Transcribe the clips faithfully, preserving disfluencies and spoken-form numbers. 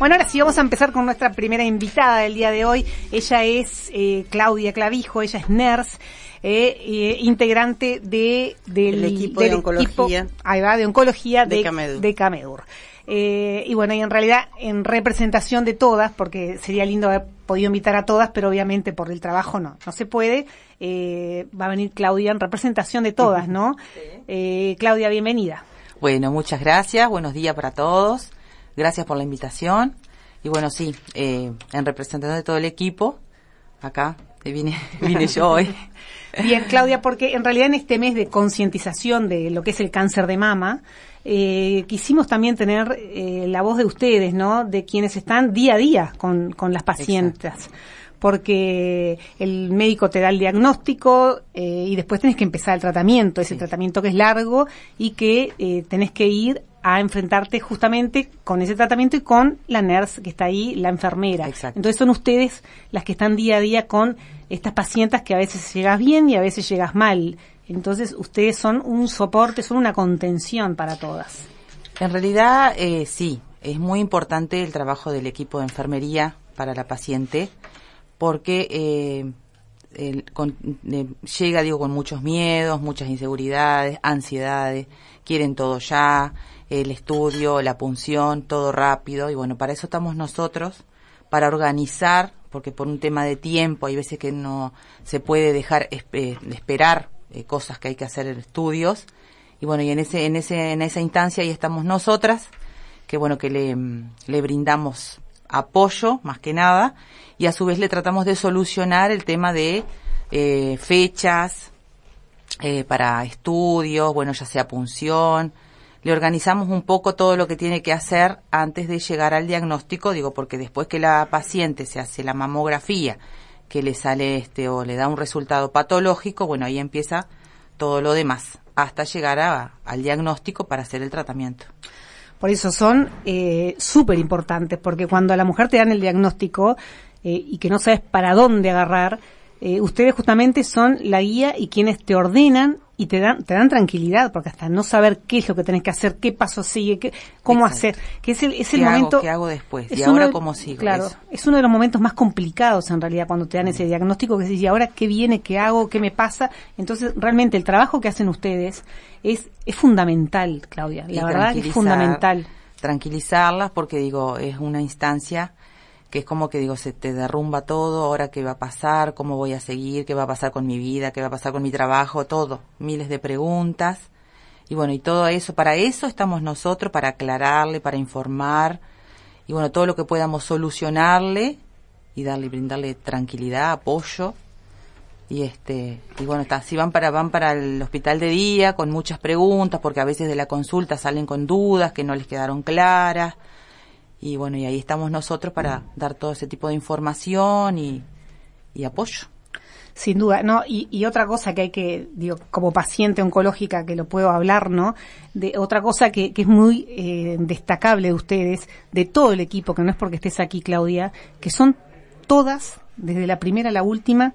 Bueno, ahora sí vamos a empezar con nuestra primera invitada del día de hoy. Ella es eh, Claudia Clavijo, ella es nurse, eh, eh, integrante de, del el equipo del de oncología, equipo, ahí va, de oncología de, de Camedur. De Camedur. Eh, y bueno, y en realidad en representación de todas, porque sería lindo haber podido invitar a todas, pero obviamente por el trabajo no, no se puede. Eh, va a venir Claudia en representación de todas, ¿no? Sí. Eh, Claudia, bienvenida. Bueno, muchas gracias, buenos días para todos, gracias por la invitación. Y bueno, sí, eh, en representación de todo el equipo, acá vine, vine yo hoy. Bien, Claudia, porque en realidad en este mes de concientización de lo que es el cáncer de mama, eh, quisimos también tener eh, la voz de ustedes, ¿no? De quienes están día a día con, con las pacientes. Exacto. Porque el médico te da el diagnóstico eh, y después tenés que empezar el tratamiento, ese sí. tratamiento que es largo y que eh, tenés que ir a enfrentarte justamente con ese tratamiento y con la nurse que está ahí, la enfermera. Exacto. Entonces son ustedes las que están día a día con estas pacientes que a veces llegas bien y a veces llegas mal. Entonces ustedes son un soporte, son una contención para todas. En realidad, eh, sí, es muy importante el trabajo del equipo de enfermería para la paciente, porque eh, el, con, eh, llega, digo, con muchos miedos, muchas inseguridades, ansiedades, quieren todo ya, el estudio, la punción, todo rápido, y bueno, para eso estamos nosotros, para organizar, porque por un tema de tiempo hay veces que no se puede dejar esp- esperar eh, cosas que hay que hacer en estudios, y bueno, y en ese en ese en esa instancia ahí estamos nosotras, que bueno, que le, le brindamos apoyo, más que nada, y a su vez le tratamos de solucionar el tema de eh, fechas eh, para estudios, bueno, ya sea punción. Le organizamos un poco todo lo que tiene que hacer antes de llegar al diagnóstico, digo, porque después que la paciente se hace la mamografía, que le sale este o le da un resultado patológico, bueno, ahí empieza todo lo demás, hasta llegar a, al diagnóstico para hacer el tratamiento. Por eso son eh, súper importantes, porque cuando a la mujer te dan el diagnóstico eh, y que no sabes para dónde agarrar, eh, ustedes justamente son la guía y quienes te ordenan y te dan te dan tranquilidad, porque hasta no saber qué es lo que tenés que hacer, qué paso sigue, qué, cómo Exacto. hacer, que es el, es el ¿Qué momento... Hago, ¿Qué hago después? ¿Y ahora cómo sigo? Claro, eso? Es uno de los momentos más complicados en realidad cuando te dan ese diagnóstico, que decís, ¿y ahora qué viene, qué hago, qué me pasa? Entonces, realmente el trabajo que hacen ustedes es es fundamental, Claudia, la verdad es fundamental. Tranquilizarlas, porque digo, es una instancia que es como que digo, se te derrumba todo, ahora qué va a pasar, cómo voy a seguir, qué va a pasar con mi vida, qué va a pasar con mi trabajo, todo, miles de preguntas, y bueno, y todo eso, para eso estamos nosotros, para aclararle, para informar, y bueno, todo lo que podamos solucionarle, y darle, brindarle tranquilidad, apoyo, y este, y bueno, está, si van para, van para el hospital de día, con muchas preguntas, porque a veces de la consulta salen con dudas que no les quedaron claras, y bueno, y ahí estamos nosotros para dar todo ese tipo de información y, y apoyo. Sin duda, no, y, y otra cosa que hay que, digo, como paciente oncológica que lo puedo hablar, ¿no? De otra cosa que, que es muy eh, destacable de ustedes, de todo el equipo, que no es porque estés aquí, Claudia, que son todas, desde la primera a la última,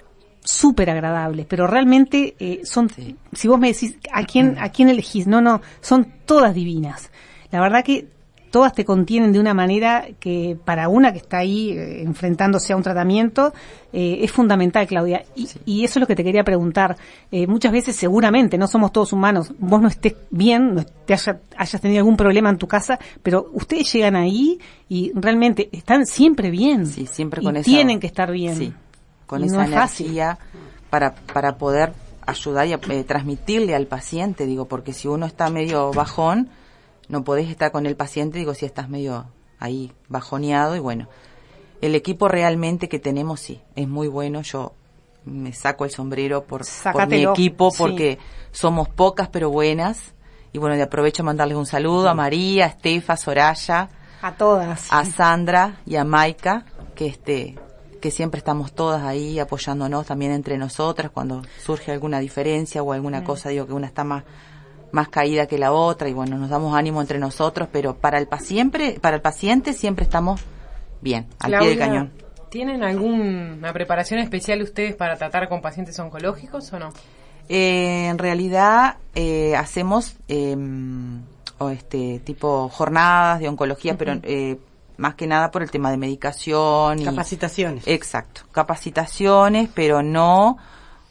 súper agradables, pero realmente eh, son, sí. Si vos me decís, ¿a quién, a quién elegís? No, no, son todas divinas. La verdad que todas te contienen de una manera que para una que está ahí eh, enfrentándose a un tratamiento eh, es fundamental, Claudia. Y, sí. y eso es lo que te quería preguntar. Eh, muchas veces, seguramente, no somos todos humanos, vos no estés bien, no te haya, hayas tenido algún problema en tu casa, pero ustedes llegan ahí y realmente están siempre bien. Sí, siempre con y esa... tienen que estar bien. Sí, con y esa no es energía fácil. para para poder ayudar y eh, transmitirle al paciente, digo, porque si uno está medio bajón, no podés estar con el paciente, digo, si estás medio ahí bajoneado, y bueno, el equipo realmente que tenemos, sí, es muy bueno. Yo me saco el sombrero por, por mi equipo, porque sí. Somos pocas pero buenas, y bueno, le aprovecho a mandarles un saludo sí. a María, a Estefa, a Soraya, a todas, a Sandra y a Maika, que este, que siempre estamos todas ahí apoyándonos también entre nosotras cuando surge alguna diferencia o alguna mm. cosa, digo, que una está más más caída que la otra, y bueno, nos damos ánimo entre nosotros, pero para el paciente, para el paciente siempre estamos bien, al Claudia, pie del cañón. ¿Tienen alguna preparación especial ustedes para tratar con pacientes oncológicos o no? Eh, en realidad eh, hacemos eh, o este tipo jornadas de oncología, uh-huh. pero eh, más que nada por el tema de medicación. Capacitaciones. Y, exacto, capacitaciones, pero no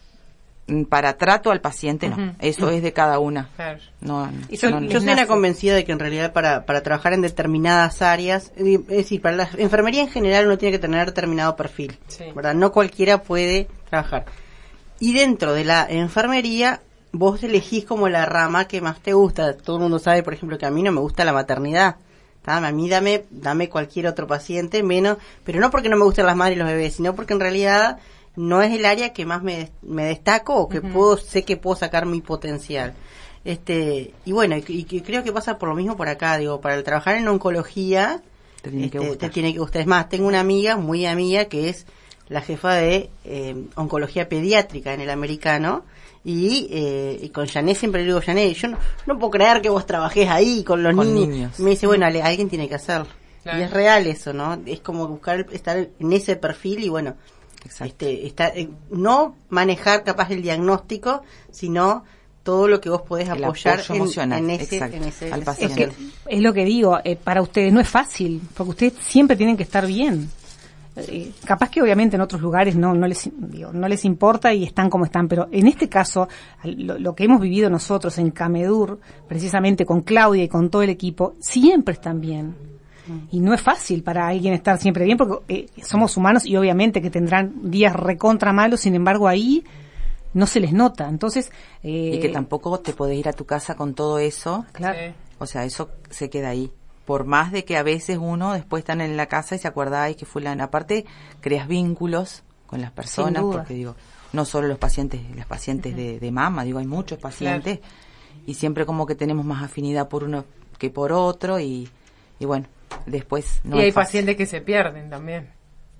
para trato al paciente, no. Uh-huh. Eso uh-huh. es de cada una. Claro. No, yo no, yo soy una convencida de que en realidad para para trabajar en determinadas áreas, es decir, para la enfermería en general uno tiene que tener determinado perfil, sí. ¿verdad? No cualquiera puede trabajar. Y dentro de la enfermería, vos elegís como la rama que más te gusta. Todo el mundo sabe, por ejemplo, que a mí no me gusta la maternidad. ¿tá? A mí dame, dame cualquier otro paciente, menos, pero no porque no me gusten las madres y los bebés, sino porque en realidad no es el área que más me, me destaco o que uh-huh. puedo, sé que puedo sacar mi potencial. Este, y bueno, y, y creo que pasa por lo mismo por acá, digo, para el trabajar en oncología, te tiene, este, que te tiene que gustar. Es más, tengo una amiga, muy amiga, que es la jefa de eh, oncología pediátrica en el americano, y, eh, y con Janet siempre le digo, Janet, yo no, no puedo creer que vos trabajés ahí con los con niños. niños. Y me dice, bueno, ale, alguien tiene que hacerlo. Claro. Y es real eso, ¿no? Es como buscar estar en ese perfil y bueno, este, está, eh, no manejar capaz el diagnóstico, sino todo lo que vos podés el apoyar en, en, ese, en ese al paciente. Es, que, es lo que digo, eh, para ustedes no es fácil, porque ustedes siempre tienen que estar bien. Eh, capaz que obviamente en otros lugares no no les digo, no les importa y están como están, pero en este caso lo, lo que hemos vivido nosotros en Camedur, precisamente con Claudia y con todo el equipo, siempre están bien. Y no es fácil para alguien estar siempre bien, porque eh, somos humanos y obviamente que tendrán días recontra malos, sin embargo ahí no se les nota. Entonces eh, y que tampoco te podés ir a tu casa con todo eso. Claro. Sí. O sea, eso se queda ahí. Por más de que a veces uno después están en la casa y se acuerda, ay, que fulano. Aparte, creas vínculos con las personas, porque digo, no solo los pacientes, las pacientes uh-huh. de, de mama, digo, hay muchos pacientes, claro. y siempre como que tenemos más afinidad por uno que por otro, y, y bueno, después no y hay fácil. Pacientes que se pierden también.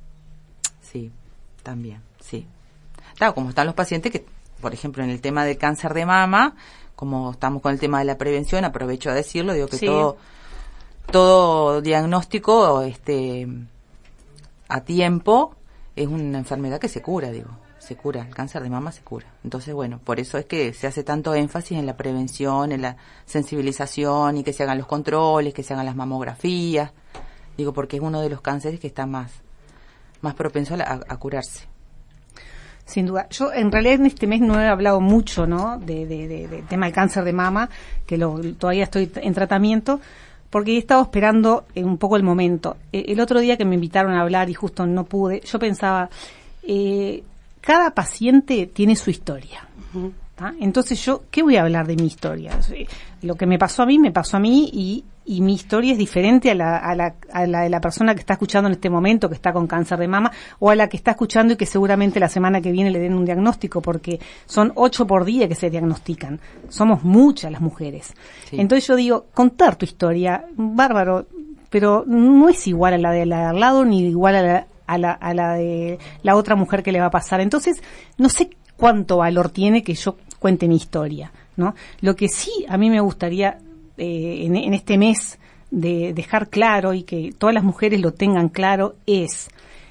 Sí, también, sí. Claro, como están los pacientes que, por ejemplo, en el tema del cáncer de mama, como estamos con el tema de la prevención, aprovecho a decirlo, digo que sí. todo todo diagnóstico este a tiempo es una enfermedad que se cura, digo, se cura, el cáncer de mama se cura. Entonces, bueno, por eso es que se hace tanto énfasis en la prevención, en la sensibilización y que se hagan los controles, que se hagan las mamografías, digo, porque es uno de los cánceres que está más más propenso a, la, a, a curarse. Sin duda. Yo en realidad en este mes no he hablado mucho, ¿no?, de, de, de, de tema del cáncer de mama, que lo, todavía estoy en tratamiento, porque he estado esperando eh, un poco el momento. Eh, el otro día que me invitaron a hablar y justo no pude, yo pensaba, eh, cada paciente tiene su historia. Uh-huh. ¿tá? Entonces yo, ¿qué voy a hablar de mi historia? Lo que me pasó a mí, me pasó a mí y, y mi historia es diferente a la, a la, a la de la persona que está escuchando en este momento, que está con cáncer de mama, o a la que está escuchando y que seguramente la semana que viene le den un diagnóstico, porque son ocho por día que se diagnostican. Somos muchas las mujeres. Sí. Entonces yo digo, contar tu historia, bárbaro, pero no es igual a la de la de al lado, ni igual a la, a la, a la de la otra mujer que le va a pasar. Entonces, no sé cuánto valor tiene que yo cuente mi historia, ¿no? Lo que sí a mí me gustaría eh, en, en este mes de dejar claro y que todas las mujeres lo tengan claro es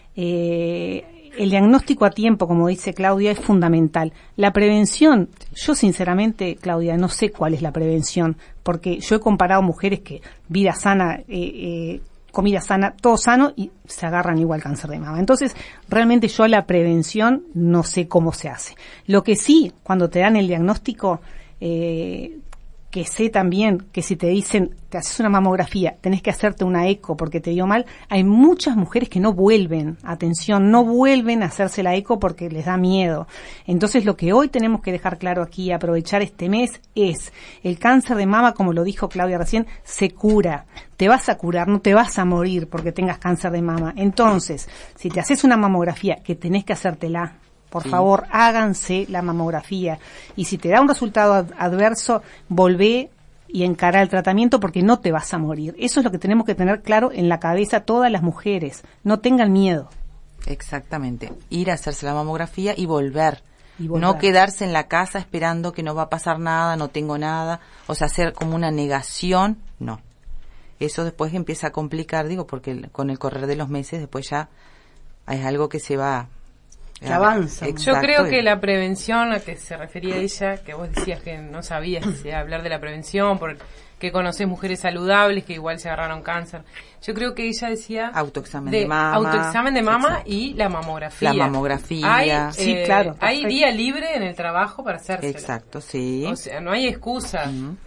eh, el diagnóstico a tiempo, como dice Claudia, es fundamental. La prevención, yo sinceramente, Claudia, no sé cuál es la prevención, porque yo he comparado mujeres que vida sana, eh, eh, comida sana, todo sano y se agarran igual cáncer de mama. Entonces, realmente yo la prevención no sé cómo se hace. Lo que sí, cuando te dan el diagnóstico, eh, que sé también que si te dicen, te haces una mamografía, tenés que hacerte una eco porque te dio mal, hay muchas mujeres que no vuelven, atención, no vuelven a hacerse la eco porque les da miedo. Entonces lo que hoy tenemos que dejar claro aquí, aprovechar este mes, es el cáncer de mama, como lo dijo Claudia recién, se cura. Te vas a curar, no te vas a morir porque tengas cáncer de mama. Entonces, si te haces una mamografía, que tenés que hacértela, por sí. favor, háganse la mamografía. Y si te da un resultado ad- adverso, volvé y encará el tratamiento porque no te vas a morir. Eso es lo que tenemos que tener claro en la cabeza todas las mujeres. No tengan miedo. Exactamente. Ir a hacerse la mamografía y volver. Y volver. No quedarse en la casa esperando que no va a pasar nada, no tengo nada. O sea, hacer como una negación, no. Eso después empieza a complicar, digo, porque el, con el correr de los meses después ya es algo que se va... que avanza. Exacto. Yo creo que la prevención a que se refería ella, que vos decías que no sabías si hablar de la prevención por que conoces mujeres saludables que igual se agarraron cáncer. Yo creo que ella decía... Autoexamen de, de mama. Autoexamen de mama Exacto. y la mamografía. La mamografía. Hay, sí, eh, claro. Hay Perfecto. día libre en el trabajo para hacérselo. Exacto, sí. O sea, no hay excusa. Uh-huh.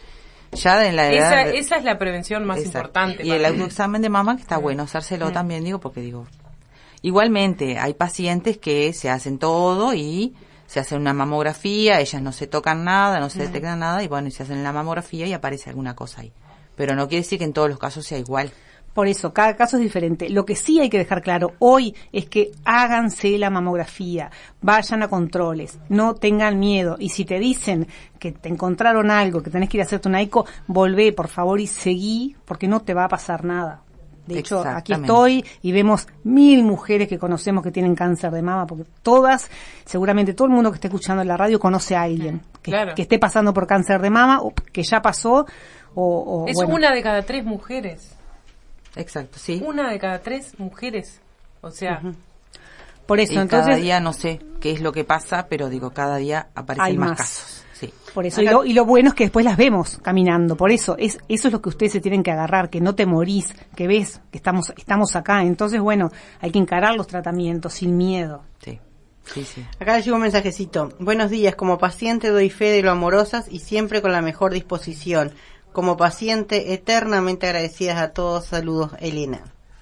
Ya en la edad... Esa, esa es la prevención más Exacto. importante. Y el mí. autoexamen de mama, que está Mm. bueno hacérselo Mm. también, digo, porque digo... Igualmente, hay pacientes que se hacen todo y se hacen una mamografía, ellas no se tocan nada, no se Mm. detectan nada, y bueno, y se hacen la mamografía y aparece alguna cosa ahí. Pero no quiere decir que en todos los casos sea igual. Por eso, cada caso es diferente. Lo que sí hay que dejar claro hoy es que háganse la mamografía, vayan a controles, no tengan miedo. Y si te dicen que te encontraron algo, que tenés que ir a hacerte una eco, volvé, por favor, y seguí, porque no te va a pasar nada. De hecho, aquí estoy y vemos mil mujeres que conocemos que tienen cáncer de mama, porque todas, seguramente todo el mundo que esté escuchando en la radio conoce a alguien que, claro. que esté pasando por cáncer de mama, o que ya pasó, o... o es bueno. una de cada tres mujeres. Exacto, sí. Una de cada tres mujeres. O sea... Uh-huh. Por eso, y entonces... cada día no sé qué es lo que pasa, pero digo, cada día aparecen más, más casos. Sí. Por eso, y lo, y lo bueno es que después las vemos caminando. Por eso, es eso es lo que ustedes se tienen que agarrar, que no te morís, que ves que estamos estamos acá. Entonces, bueno, hay que encarar los tratamientos sin miedo. Sí. Sí, sí. Acá le llegó un mensajecito. Buenos días, como paciente doy fe de lo amorosas y siempre con la mejor disposición. Como paciente, eternamente agradecidas a todos. Saludos, Elena.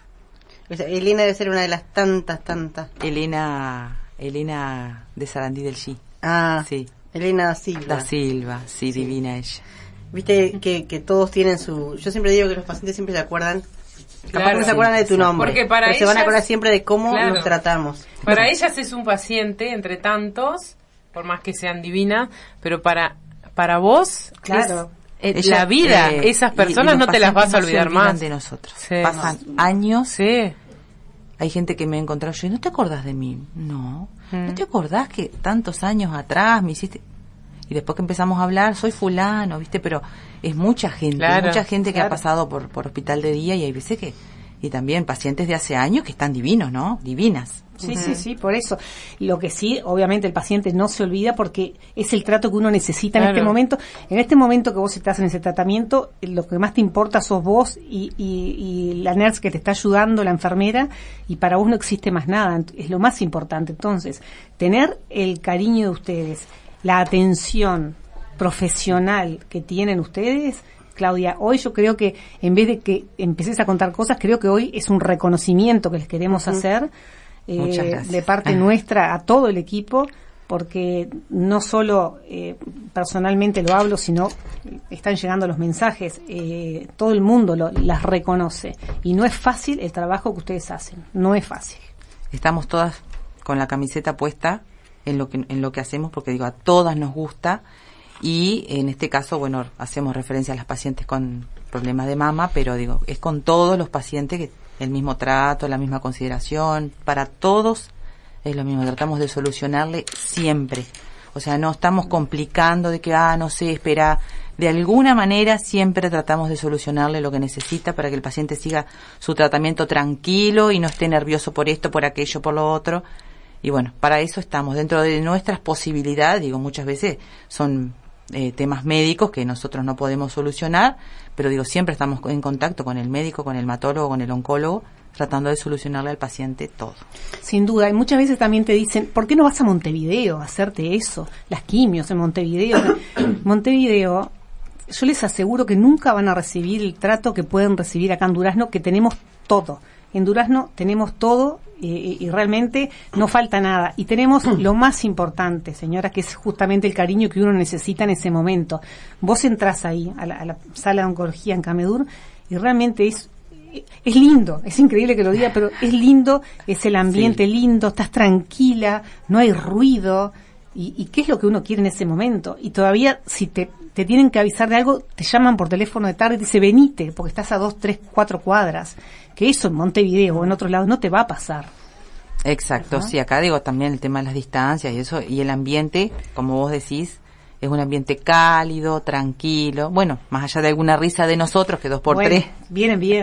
O sea, Elena debe ser una de las tantas, tantas. Elena, Elena de Sarandí del G. Ah, sí. Elena da Silva. Da Silva, sí, sí, divina ella. Viste que, que todos tienen su... Yo siempre digo que los pacientes siempre se acuerdan... Claro, capaz que no se acuerdan de tu nombre. Porque para pero ellas, se van a acordar siempre de cómo claro, nos tratamos. Para ellas es un paciente entre tantos, por más que sean divinas, pero para para vos, claro, es, ella, la vida, eh, esas personas y, y no te las vas a no olvidar se olvidan más. De nosotros. Sí. Pasan años. Sí. Hay gente que me ha encontrado, yo, ¿no te acordás de mí? No. Mm. ¿No te acordás que tantos años atrás me hiciste...? Y después que empezamos a hablar, soy fulano, ¿viste? Pero es mucha gente, claro, mucha gente que claro. ha pasado por, por hospital de día y hay veces que... Y también pacientes de hace años que están divinos, ¿no? Divinas. Sí, Uh-huh. sí, sí, por eso. Lo que sí, obviamente el paciente no se olvida porque es el trato que uno necesita claro. en este momento. En este momento que vos estás en ese tratamiento, lo que más te importa sos vos y, y, y la nurse que te está ayudando, la enfermera, y para vos no existe más nada. Es lo más importante. Entonces, tener el cariño de ustedes, la atención profesional que tienen ustedes... Claudia, hoy yo creo que en vez de que empieces a contar cosas, creo que hoy es un reconocimiento que les queremos uh-huh. hacer eh, de parte nuestra a todo el equipo, porque no solo eh, personalmente lo hablo, sino están llegando los mensajes, eh, todo el mundo lo, las reconoce y no es fácil el trabajo que ustedes hacen, no es fácil. Estamos todas con la camiseta puesta en lo que en lo que hacemos, porque digo, a todas nos gusta. Y en este caso, bueno, hacemos referencia a las pacientes con problemas de mama, pero digo, es con todos los pacientes que el mismo trato, la misma consideración, para todos es lo mismo, tratamos de solucionarle siempre. O sea, no estamos complicando de que, ah, no sé, espera, de alguna manera siempre tratamos de solucionarle lo que necesita para que el paciente siga su tratamiento tranquilo y no esté nervioso por esto, por aquello, por lo otro. Y bueno, para eso estamos, dentro de nuestras posibilidades, digo, muchas veces son... Eh, temas médicos que nosotros no podemos solucionar, pero digo, siempre estamos en contacto con el médico, con el hematólogo, con el oncólogo, tratando de solucionarle al paciente todo. Sin duda, y muchas veces también te dicen, ¿por qué no vas a Montevideo a hacerte eso? Las quimios en Montevideo. Montevideo, yo les aseguro que nunca van a recibir el trato que pueden recibir acá en Durazno, que tenemos todo. En Durazno tenemos todo eh, y realmente no falta nada. Y tenemos lo más importante, señora, que es justamente el cariño que uno necesita en ese momento. Vos entrás ahí, a la, a la sala de oncología en Camedur, y realmente es es lindo, es increíble que lo diga, pero es lindo, es el ambiente sí. lindo, estás tranquila, no hay ruido. Y, ¿Y qué es lo que uno quiere en ese momento? Y todavía, si te, te tienen que avisar de algo, te llaman por teléfono de tarde y te dicen, venite, porque estás a dos, tres, cuatro cuadras. Que eso en Montevideo o en otro lado no te va a pasar. Exacto, ¿no? Sí, acá digo también el tema de las distancias y eso, y el ambiente, como vos decís, es un ambiente cálido, tranquilo, bueno, más allá de alguna risa de nosotros, que dos por bueno, tres. Vienen bien.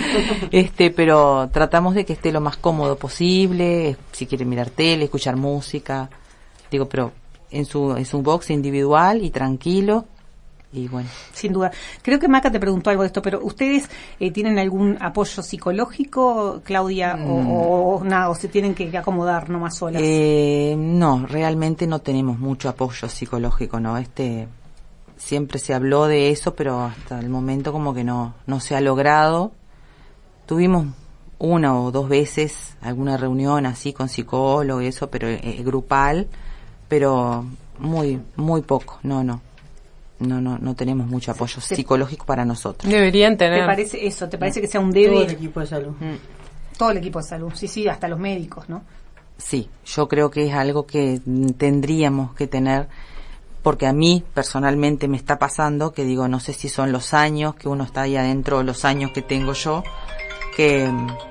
este, pero tratamos de que esté lo más cómodo posible, si quieren mirar tele, escuchar música, digo, pero en su, en su box individual y tranquilo, y bueno. Sin duda. Creo que Maca te preguntó algo de esto, pero ¿ustedes eh, tienen algún apoyo psicológico, Claudia, mm. o, o nada, o se tienen que acomodar nomás solas? Eh, no, realmente no tenemos mucho apoyo psicológico, ¿no? Este, siempre se habló de eso, pero hasta el momento como que no, no se ha logrado. Tuvimos una o dos veces alguna reunión así con psicólogo y eso, pero eh, grupal, pero muy, muy poco, no, no. No, no, no tenemos mucho apoyo sí. psicológico para nosotros. Deberían tener. ¿Te parece eso? ¿Te parece que sea un debe? Todo el equipo de salud. Mm. Todo el equipo de salud, sí, sí, hasta los médicos, ¿no? Sí, yo creo que es algo que tendríamos que tener, porque a mí personalmente me está pasando, que digo, no sé si son los años que uno está ahí adentro o los años que tengo yo, que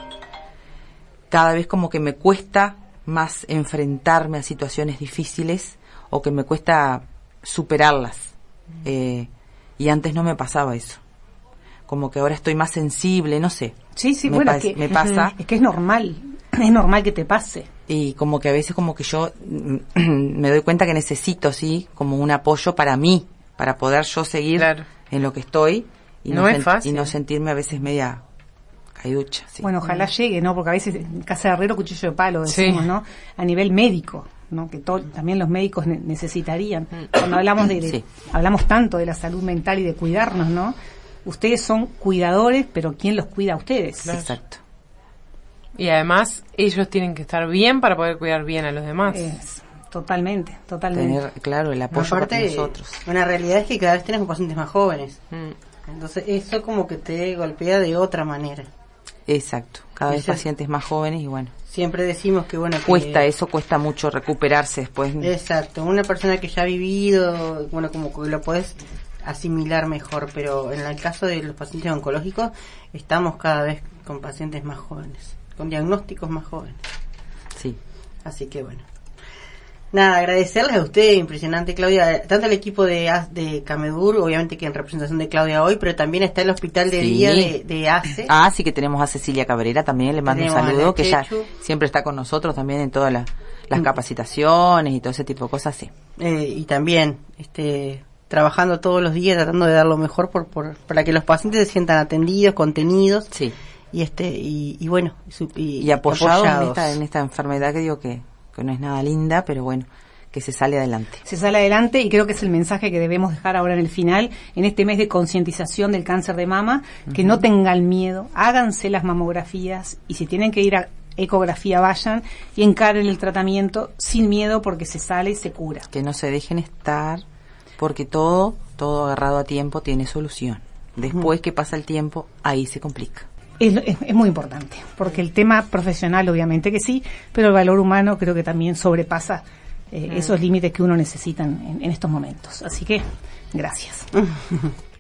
cada vez como que me cuesta más enfrentarme a situaciones difíciles o que me cuesta superarlas. Eh, y antes no me pasaba eso, como que ahora estoy más sensible, no sé. Sí, sí, me bueno, pa- es que, me pasa. Es que es normal, es normal que te pase. Y como que a veces como que yo me doy cuenta que necesito, sí, como un apoyo para mí, para poder yo seguir claro. en lo que estoy y no, no sen- es fácil. y no sentirme a veces media caiducha. Sí. Bueno, ojalá llegue, ¿no? Porque a veces en casa de herrero cuchillo de palo, decimos, sí. ¿no? A nivel médico, ¿no? Que to- también los médicos ne- necesitarían. Cuando hablamos de, de Sí. hablamos tanto de la salud mental y de cuidarnos, ¿no? Ustedes son cuidadores, pero ¿quién los cuida a ustedes? Claro. Exacto. Y además ellos tienen que estar bien para poder cuidar bien a los demás. Es, totalmente, totalmente. Tener, claro, el apoyo Aparte, para nosotros. una realidad es que cada vez tenemos pacientes más jóvenes. Mm. Entonces eso como que te golpea de otra manera. Exacto. Cada vez Eso- pacientes más jóvenes y bueno. Siempre decimos que bueno que- Cuesta, eso cuesta mucho recuperarse después. Exacto, una persona que ya ha vivido, bueno, como que lo podés asimilar mejor, pero en el caso de los pacientes oncológicos estamos cada vez con pacientes más jóvenes, con diagnósticos más jóvenes. Sí. Así que bueno. Nada, agradecerles a usted, impresionante Claudia, tanto el equipo de A- de Camedur, obviamente que en representación de Claudia hoy, pero también está el hospital de Sí. día de, de A C E. Ah, sí que tenemos a Cecilia Cabrera también, le mando Tenemos un a saludo, la que ella Chechu. siempre está con nosotros también en todas las, las Mm. capacitaciones y todo ese tipo de cosas, sí. Eh, y también este trabajando todos los días, tratando de dar lo mejor por, por para que los pacientes se sientan atendidos, contenidos. Sí. Y este y, y bueno y, su- y- Y apoyados en apoyados. esta, en esta enfermedad que digo que, que no es nada linda, pero bueno, que se sale adelante. Se sale adelante y creo que es el mensaje que debemos dejar ahora en el final, en este mes de concientización del cáncer de mama, que uh-huh. no tengan miedo, háganse las mamografías y si tienen que ir a ecografía vayan y encaren el tratamiento sin miedo porque se sale y se cura. Que no se dejen estar, porque todo, todo agarrado a tiempo tiene solución. Después uh-huh. que pasa el tiempo, ahí se complica. Es, es, es muy importante, porque el tema profesional obviamente que sí, pero el valor humano creo que también sobrepasa eh, esos límites que uno necesita en, en estos momentos. Así que, gracias.